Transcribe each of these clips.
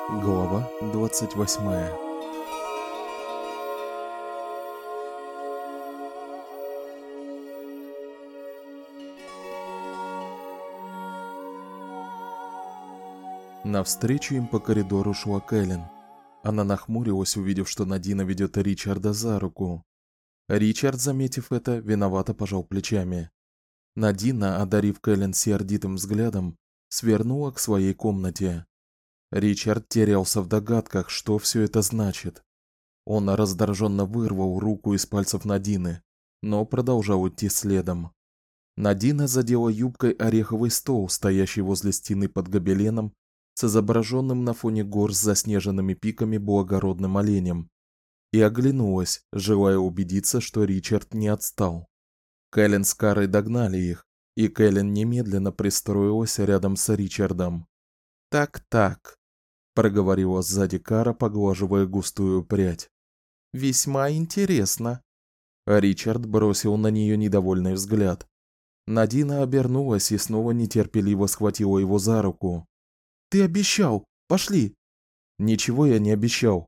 Глава 28. Навстречу им по коридору шла Кэлен. Она нахмурилась, увидев, что Надина ведет Ричарда за руку. Ричард, заметив это, виновато пожал плечами. Надина, одарив Кэлен сердитым взглядом, свернула к своей комнате. Ричард терялся в догадках, что все это значит. Он раздраженно вырвал руку из пальцев Надины, но продолжал идти следом. Надина задела юбкой ореховый стол, стоящий возле стены под гобеленом, с изображенным на фоне гор с заснеженными пиками благородным оленем, и оглянулась, желая убедиться, что Ричард не отстал. Кэлен с Карой догнали их, и Кэлен немедленно пристроилась рядом с Ричардом. «Так», — проговорила сзади Кара, поглаживая густую прядь. «Весьма интересно». Ричард бросил на нее недовольный взгляд. Надина обернулась и снова нетерпеливо схватила его за руку. «Ты обещал! Пошли!» «Ничего я не обещал.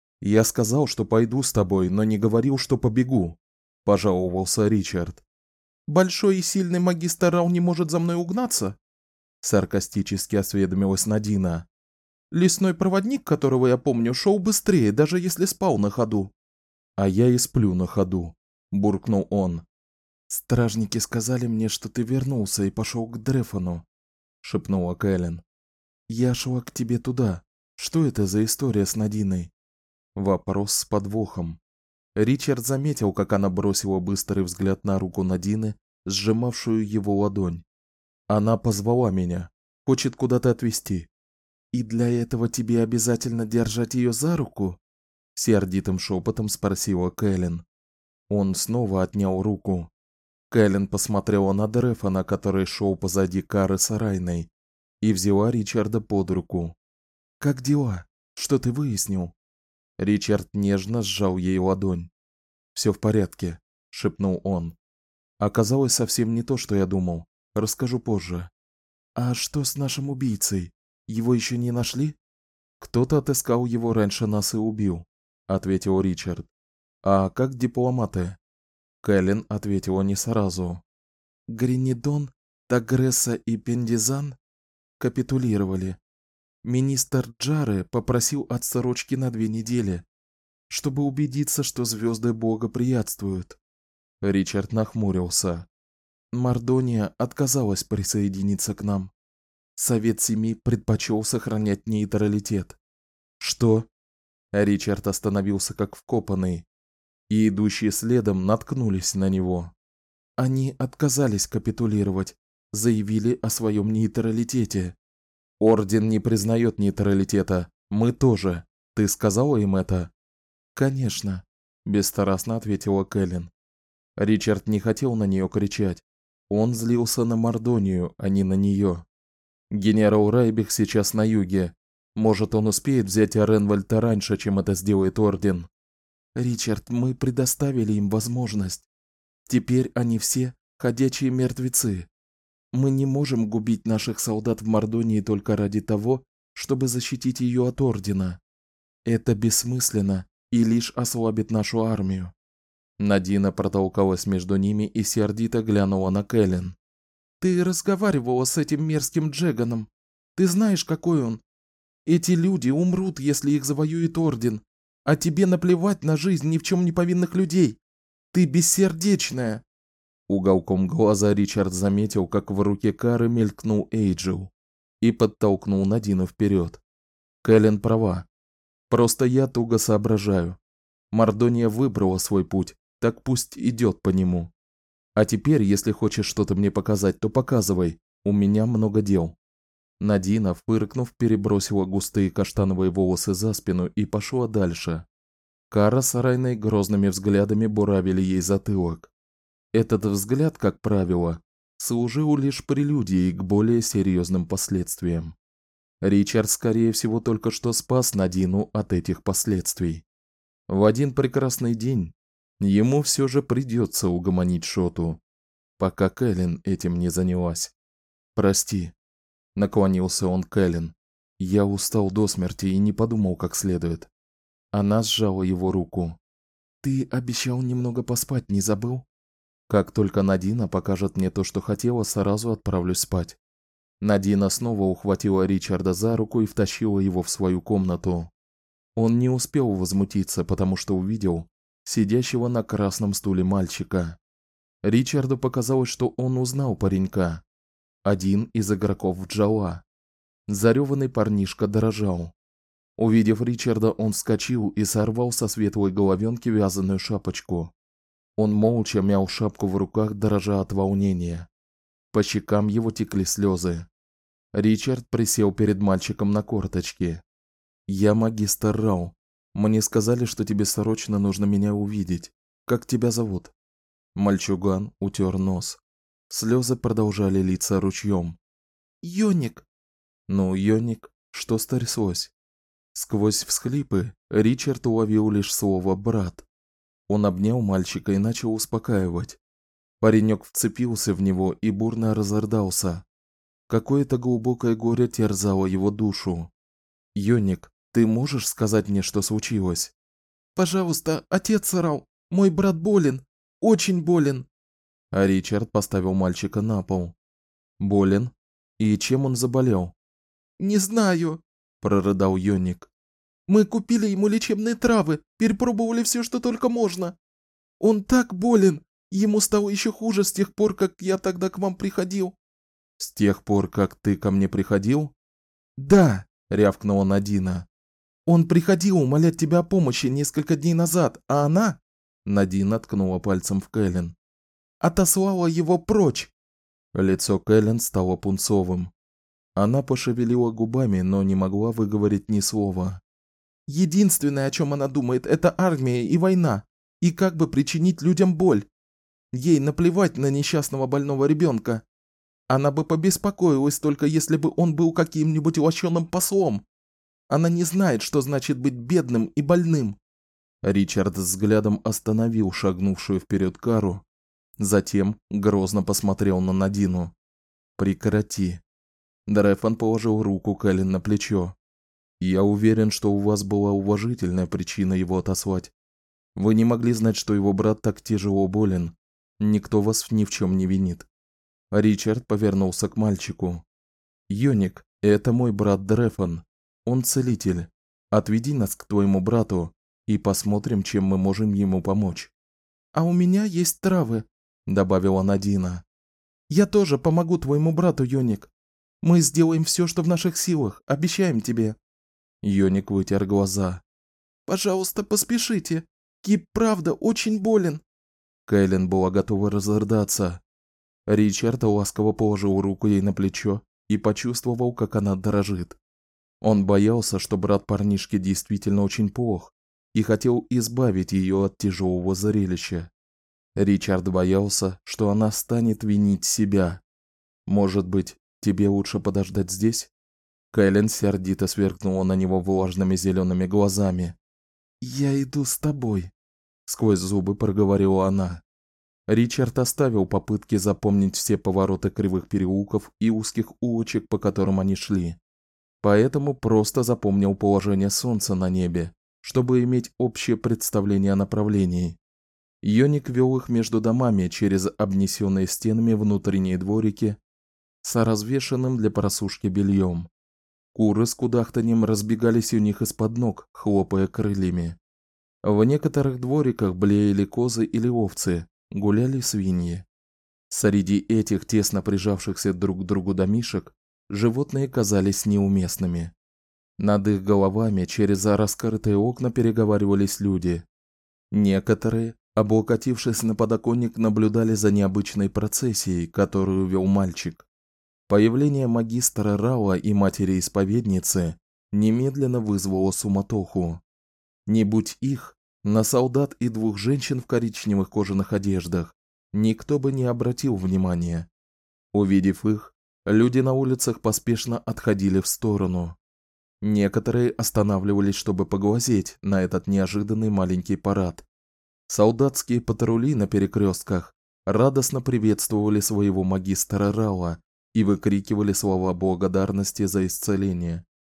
Я сказал, что пойду с тобой, но не говорил, что побегу», — пожаловался Ричард. «Большой и сильный магистр Рау не может за мной угнаться?» — саркастически осведомилась Надина. «Лесной проводник, которого я помню, шел быстрее, даже если спал на ходу». «А я и сплю на ходу», — буркнул он. «Стражники сказали мне, что ты вернулся и пошел к Дрефону», — шепнула Кэлен. «Я шла к тебе туда. Что это за история с Надиной?» Вопрос с подвохом. Ричард заметил, как она бросила быстрый взгляд на руку Надины, сжимавшую его ладонь. «Она позвала меня. Хочет куда-то отвезти». «И для этого тебе обязательно держать ее за руку?» Сердитым шепотом спросила Кэлен. Он снова отнял руку. Кэлен посмотрела на Дрефона, который шел позади Кары с Райной, и взяла Ричарда под руку. «Как дела? Что ты выяснил?» Ричард нежно сжал ей ладонь. «Все в порядке», — шепнул он. «Оказалось совсем не то, что я думал. Расскажу позже». «А что с нашим убийцей? Его еще не нашли?» «Кто-то отыскал его раньше нас и убил», — ответил Ричард. «А как дипломаты?» Кэлен ответила не сразу. «Гринидон, Тагресса и Пендизан капитулировали. Министр Джары попросил отсрочки на 2 недели, чтобы убедиться, что звезды благоприятствуют». Ричард нахмурился. Мордония отказалась присоединиться к нам. Совет Семи предпочел сохранять нейтралитет. «Что?» Ричард остановился как вкопанный, и идущие следом наткнулись на него. Они отказались капитулировать, заявили о своем нейтралитете. «Орден не признает нейтралитета. Мы тоже. Ты сказала им это?» «Конечно», — бесстрастно ответила Кэлен. Ричард не хотел на нее кричать. Он злился на Мордонию, а не на нее. Генерал Райбих сейчас на юге. Может, он успеет взять Оренвальда раньше, чем это сделает Орден. «Ричард, мы предоставили им возможность. Теперь они все ходячие мертвецы. Мы не можем губить наших солдат в Мордонии только ради того, чтобы защитить ее от Ордена. Это бессмысленно и лишь ослабит нашу армию». Надина протолкалась между ними и сердито глянула на Кэлен. «Ты разговаривала с этим мерзким Джеганом. Ты знаешь, какой он. Эти люди умрут, если их завоюет Орден, а тебе наплевать на жизнь ни в чем не повинных людей. Ты бессердечная». Уголком глаза Ричард заметил, как в руке Кары мелькнул Эйджел, и подтолкнул Надину вперед. Кэлен права. Просто я туго соображаю. Мордония выбрала свой путь, так пусть идет по нему. А теперь, если хочешь что-то мне показать, то показывай. У меня много дел». Надина, фыркнув, перебросила густые каштановые волосы за спину и пошла дальше. Кара с Райной грозными взглядами буравили ей затылок. Этот взгляд, как правило, служил лишь прелюдией к более серьезным последствиям. Ричард, скорее всего, только что спас Надину от этих последствий. В один прекрасный день ему все же придется угомонить Шоту, пока Кэлен этим не занялась. «Прости», — наклонился он к Кэлен. Я устал до смерти и не подумал как следует. Она сжала его руку. Ты обещал немного поспать, не забыл? Как только Надина покажет мне то, что хотела, сразу отправлюсь спать. Надина снова ухватила Ричарда за руку и втащила его в свою комнату. Он не успел возмутиться, потому что увидел сидящего на красном стуле мальчика. Ричарду показалось, что он узнал паренька. Один из игроков Джоа. Зарёванный парнишка дрожал. Увидев Ричарда, он вскочил и сорвал со светлой головёнки вязаную шапочку. Он молча мял шапку в руках, дрожа от волнения. По щекам его текли слёзы. Ричард присел перед мальчиком на корточки. Я магистр Рау. Мне сказали, что тебе срочно нужно меня увидеть. Как тебя зовут? Мальчуган утер нос. Слёзы продолжали литься ручьем. Йоник. Ну, Йоник, что стряслось? Сквозь всхлипы Ричард уловил лишь слово брат. Он обнял мальчика и начал успокаивать. Паренек вцепился в него и бурно разрыдался. Какое-то глубокое горе терзало его душу. Йоник, ты можешь сказать мне, что случилось? Пожалуйста, отец Рау, мой брат болен, очень болен. А Ричард поставил мальчика на пол. Болен? И чем он заболел? Не знаю, прорыдал Йоник. Мы купили ему лечебные травы, перепробовали все, что только можно. Он так болен, ему стало еще хуже с тех пор, как я тогда к вам приходил. С тех пор, как ты ко мне приходил? Да, рявкнула Надина. Он приходил умолять тебя о помощи несколько дней назад, а она, Надина ткнула пальцем в Кэлен, отослала его прочь. Лицо Кэлен стало пунцовым. Она пошевелила губами, но не могла выговорить ни слова. Единственное, о чем она думает, это армия и война, и как бы причинить людям боль. Ей наплевать на несчастного больного ребенка. Она бы побеспокоилась только если бы он был каким-нибудь лощеным послом. Она не знает, что значит быть бедным и больным. Ричард взглядом остановил шагнувшую вперед Кару, затем грозно посмотрел на Надину. Прекрати. Дрефон положил руку Кэлен на плечо. Я уверен, что у вас была уважительная причина его отослать. Вы не могли знать, что его брат так тяжело болен. Никто вас ни в чем не винит. Ричард повернулся к мальчику. Йоник, это мой брат Дрефон. Он целитель. Отведи нас к твоему брату и посмотрим, чем мы можем ему помочь. А у меня есть травы, добавила Надина. Я тоже помогу твоему брату, Йоник. Мы сделаем все, что в наших силах, обещаем тебе. Йоник вытер глаза. Пожалуйста, поспешите. Кип правда очень болен. Кэлен была готова разрыдаться. Ричард ласково положил руку ей на плечо и почувствовал, как она дрожит. Он боялся, что брат парнишки действительно очень плох, и хотел избавить ее от тяжелого зрелища. Ричард боялся, что она станет винить себя. Может быть, тебе лучше подождать здесь? Кэлен сердито сверкнула на него влажными зелеными глазами. Я иду с тобой, сквозь зубы проговорила она. Ричард оставил попытки запомнить все повороты кривых переулков и узких улочек, по которым они шли. Поэтому просто запомнил положение солнца на небе, чтобы иметь общее представление о направлении. Йоник вел их между домами через обнесенные стенами внутренние дворики с развешанным для просушки бельем. Куры с кудахтаньем разбегались у них из-под ног, хлопая крыльями. В некоторых двориках блеяли козы или овцы, гуляли свиньи. Среди этих тесно прижавшихся друг к другу домишек животные казались неуместными. Над их головами через раскрытые окна переговаривались люди. Некоторые, облокотившись на подоконник, наблюдали за необычной процессией, которую вел мальчик. Появление магистра Рауа и матери-исповедницы немедленно вызвало суматоху. Не будь их, на солдат и двух женщин в коричневых кожаных одеждах никто бы не обратил внимания. Увидев их, люди на улицах поспешно отходили в сторону. Некоторые останавливались, чтобы поглазеть на этот неожиданный маленький парад. Солдатские патрули на перекрестках радостно приветствовали своего магистра Рауа и выкрикивали слова благодарности за исцеление.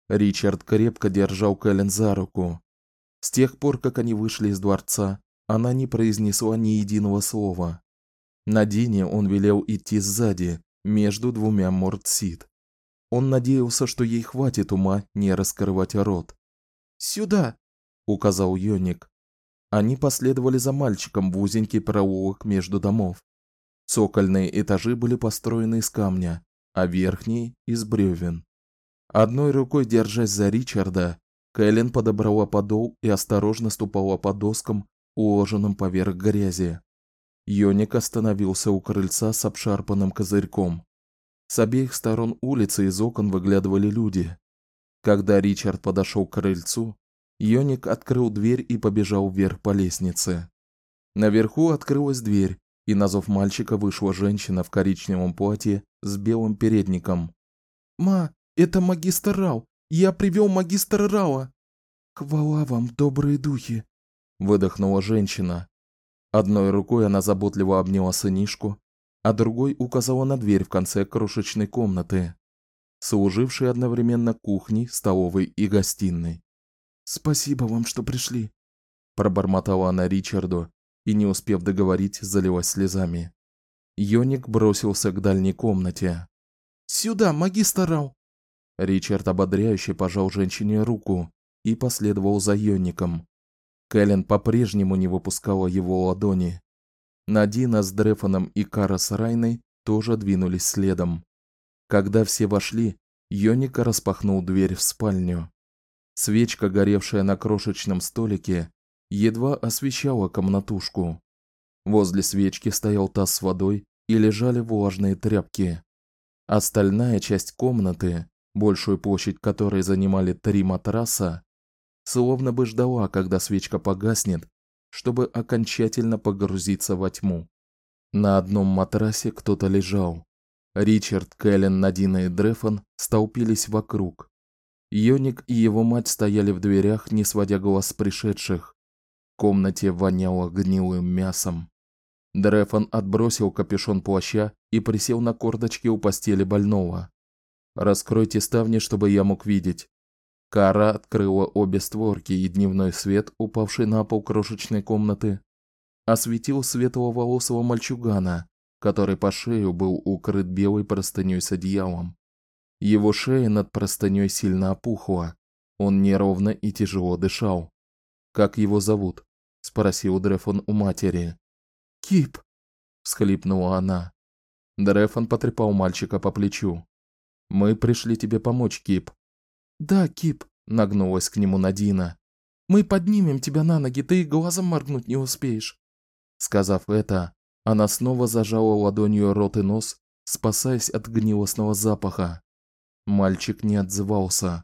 Ричард крепко держал Кэлен за руку. С тех пор, как они вышли из дворца, она не произнесла ни единого слова. Надине он велел идти сзади, между двумя Мортсид. Он надеялся, что ей хватит ума не раскрывать рот. "Сюда", указал Йоник. Они последовали за мальчиком в узенький проулок между домов. Цокольные этажи были построены из камня, а верхние из бревен. Одной рукой держась за Ричарда, Кэлен подобрала подол и осторожно ступала по доскам, уложенным поверх грязи. Йоник остановился у крыльца с обшарпанным козырьком. С обеих сторон улицы из окон выглядывали люди. Когда Ричард подошел к крыльцу, Йоник открыл дверь и побежал вверх по лестнице. Наверху открылась дверь, и на зов мальчика вышла женщина в коричневом платье с белым передником. "Ма, это магистр Рау. Я привел магистра Рауа". "Хвала вам, добрые духи", выдохнула женщина. Одной рукой она заботливо обняла сынишку, а другой указала на дверь в конце крошечной комнаты, служившей одновременно кухней, столовой и гостиной. "Спасибо вам, что пришли", пробормотала она Ричарду и, не успев договорить, залилась слезами. Йоник бросился к дальней комнате. "Сюда, магистр Рау". Ричард ободряюще пожал женщине руку и последовал за Йоником. Кэлен по-прежнему не выпускала его ладони. Надина с Дрефоном и Кара с Райной тоже двинулись следом. Когда все вошли, Йоник распахнул дверь в спальню. Свечка, горевшая на крошечном столике, едва освещала комнатушку. Возле свечки стоял таз с водой и лежали влажные тряпки. Остальная часть комнаты, большую площадь которой занимали 3 матраса, словно бы ждала, когда свечка погаснет, чтобы окончательно погрузиться во тьму. На одном матрасе кто-то лежал. Ричард, Кэлен, Надина и Дрефон столпились вокруг. Йоник и его мать стояли в дверях, не сводя глаз с пришедших. В комнате воняло гнилым мясом. Дрефон отбросил капюшон плаща и присел на корточки у постели больного. "Раскройте ставни, чтобы я мог видеть". Кара открыла обе створки, и дневной свет, упавший на пол крошечной комнаты, осветил светловолосого мальчугана, который по шею был укрыт белой простынёй с одеялом. Его шея над простынёй сильно опухла. Он неровно и тяжело дышал. "Как его зовут?" спросил Дрефон у матери. "Кип", всхлипнула она. Дрефон потрепал мальчика по плечу. "Мы пришли тебе помочь, Кип". "Да, Кип", нагнулась к нему Надина. "Мы поднимем тебя на ноги, ты и глазом моргнуть не успеешь". Сказав это, она снова зажала ладонью рот и нос, спасаясь от гнилостного запаха. Мальчик не отзывался.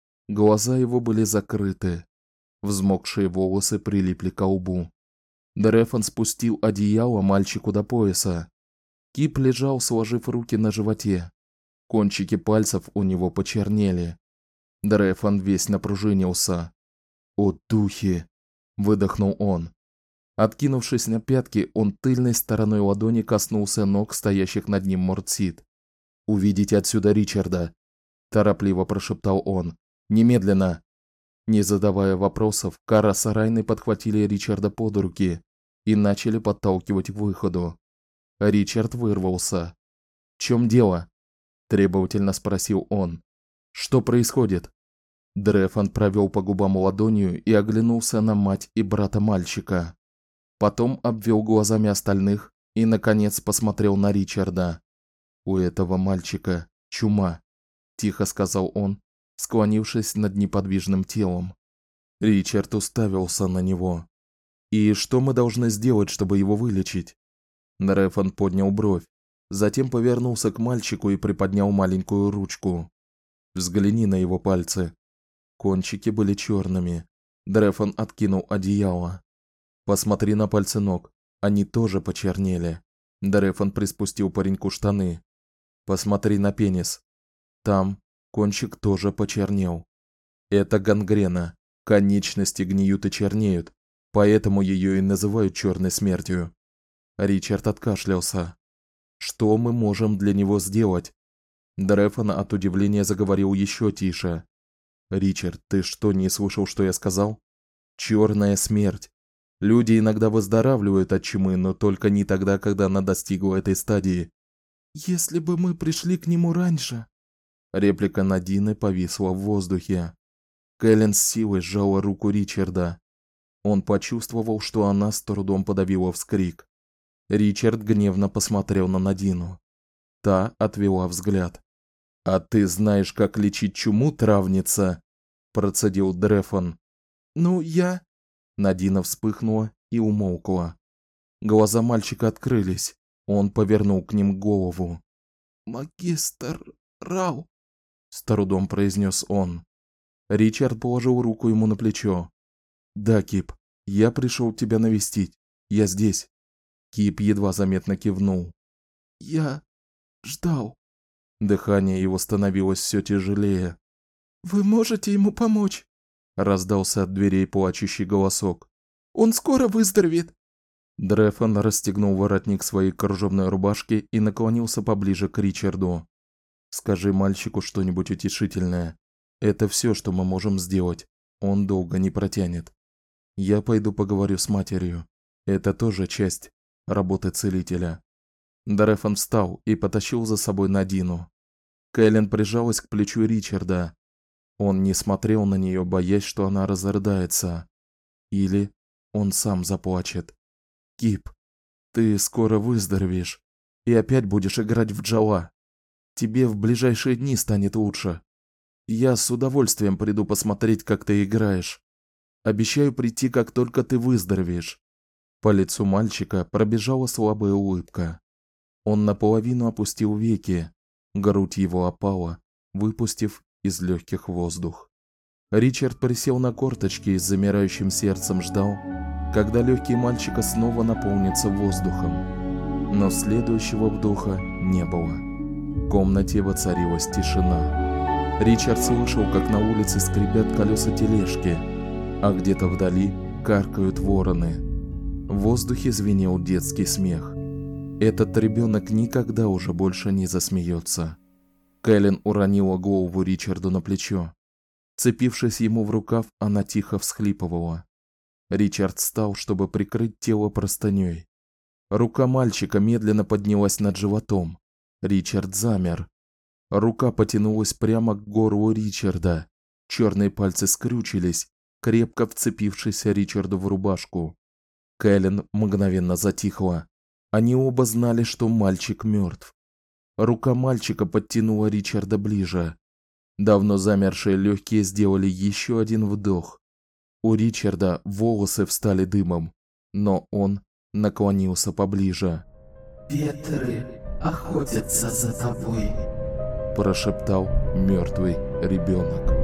Глаза его были закрыты. Взмокшие волосы прилипли к лбу. Дрефон спустил одеяло мальчику до пояса. Кип лежал, сложив руки на животе. Кончики пальцев у него почернели. Дрефон весь напружинился. "О духи", выдохнул он. Откинувшись на пятки, он тыльной стороной ладони коснулся ног стоящих над ним Мортсид. "Уведите отсюда Ричарда", торопливо прошептал он. "Немедленно". Не задавая вопросов, Кара с Райной подхватили Ричарда под руки и начали подталкивать к выходу. Ричард вырвался. "В чём дело?" требовательно спросил он. "Что происходит?" Дрефон провёл по губам ладонью и оглянулся на мать и брата мальчика. Потом обвёл глазами остальных и наконец посмотрел на Ричарда. "У этого мальчика чума", тихо сказал он, склонившись над неподвижным телом. Ричард уставился на него. "И что мы должны сделать, чтобы его вылечить?" Дрефон поднял бровь, затем повернулся к мальчику и приподнял маленькую ручку. "Взгляни на его пальцы". Кончики были чёрными. Дрефон откинул одеяло. "Посмотри на пальцы ног. Они тоже почернели". Дрефон приспустил пареньку штаны. "Посмотри на пенис. Там кончик тоже почернел. Это гангрена. Конечности гниют и чернеют, поэтому её и называют чёрной смертью". Ричард откашлялся. "Что мы можем для него сделать?" Дрефон от удивления заговорил ещё тише. Ричард, ты что, не слышал, что я сказал? Черная смерть. Люди иногда выздоравливают от чумы, но только не тогда, когда она достигла этой стадии. Если бы мы пришли к нему раньше. Реплика Надины повисла в воздухе. Кэлен с силой сжала руку Ричарда. Он почувствовал, что она с трудом подавила вскрик. Ричард гневно посмотрел на Надину. Та отвела взгляд. «А ты знаешь, как лечить чуму, травница?» процедил Дрефон. «Ну, я...» Надина вспыхнула и умолкла. Глаза мальчика открылись. Он повернул к ним голову. «Магистр Рау», — с трудом произнес он. Ричард положил руку ему на плечо. «Да, Кип, я пришел тебя навестить. Я здесь». Кип едва заметно кивнул. «Я ждал». Дыхание его становилось все тяжелее. «Вы можете ему помочь?» раздался от дверей плачущий голосок. «Он скоро выздоровеет». Дрефон расстегнул воротник своей кружевной рубашки и наклонился поближе к Ричарду. «Скажи мальчику что-нибудь утешительное. Это все, что мы можем сделать. Он долго не протянет. Я пойду поговорю с матерью. Это тоже часть работы целителя». Дрефон встал и потащил за собой Надину. Кэлен прижалась к плечу Ричарда. Он не смотрел на нее, боясь, что она разрыдается. Или он сам заплачет. «Кип, ты скоро выздоровеешь и опять будешь играть в Джала. Тебе в ближайшие дни станет лучше. Я с удовольствием приду посмотреть, как ты играешь. Обещаю прийти, как только ты выздоровеешь». По лицу мальчика пробежала слабая улыбка. Он наполовину опустил веки, грудь его опала, выпустив из легких воздух. Ричард присел на корточки и с замирающим сердцем ждал, когда легкие мальчика снова наполнятся воздухом. Но следующего вдоха не было. В комнате воцарилась тишина. Ричард слышал, как на улице скрипят колеса тележки, а где-то вдали каркают вороны. В воздухе звенел детский смех. Этот ребенок никогда уже больше не засмеется. Кэлен уронила голову Ричарду на плечо. Вцепившись ему в рукав, она тихо всхлипывала. Ричард встал, чтобы прикрыть тело простыней. Рука мальчика медленно поднялась над животом. Ричард замер. Рука потянулась прямо к горлу Ричарда. Черные пальцы скрючились, крепко вцепившись Ричарду в рубашку. Кэлен мгновенно затихла. Они оба знали, что мальчик мертв. Рука мальчика подтянула Ричарда ближе. Давно замершие легкие сделали еще один вдох. У Ричарда волосы встали дымом, но он наклонился поближе. «Ветры охотятся за тобой», прошептал мертвый ребенок.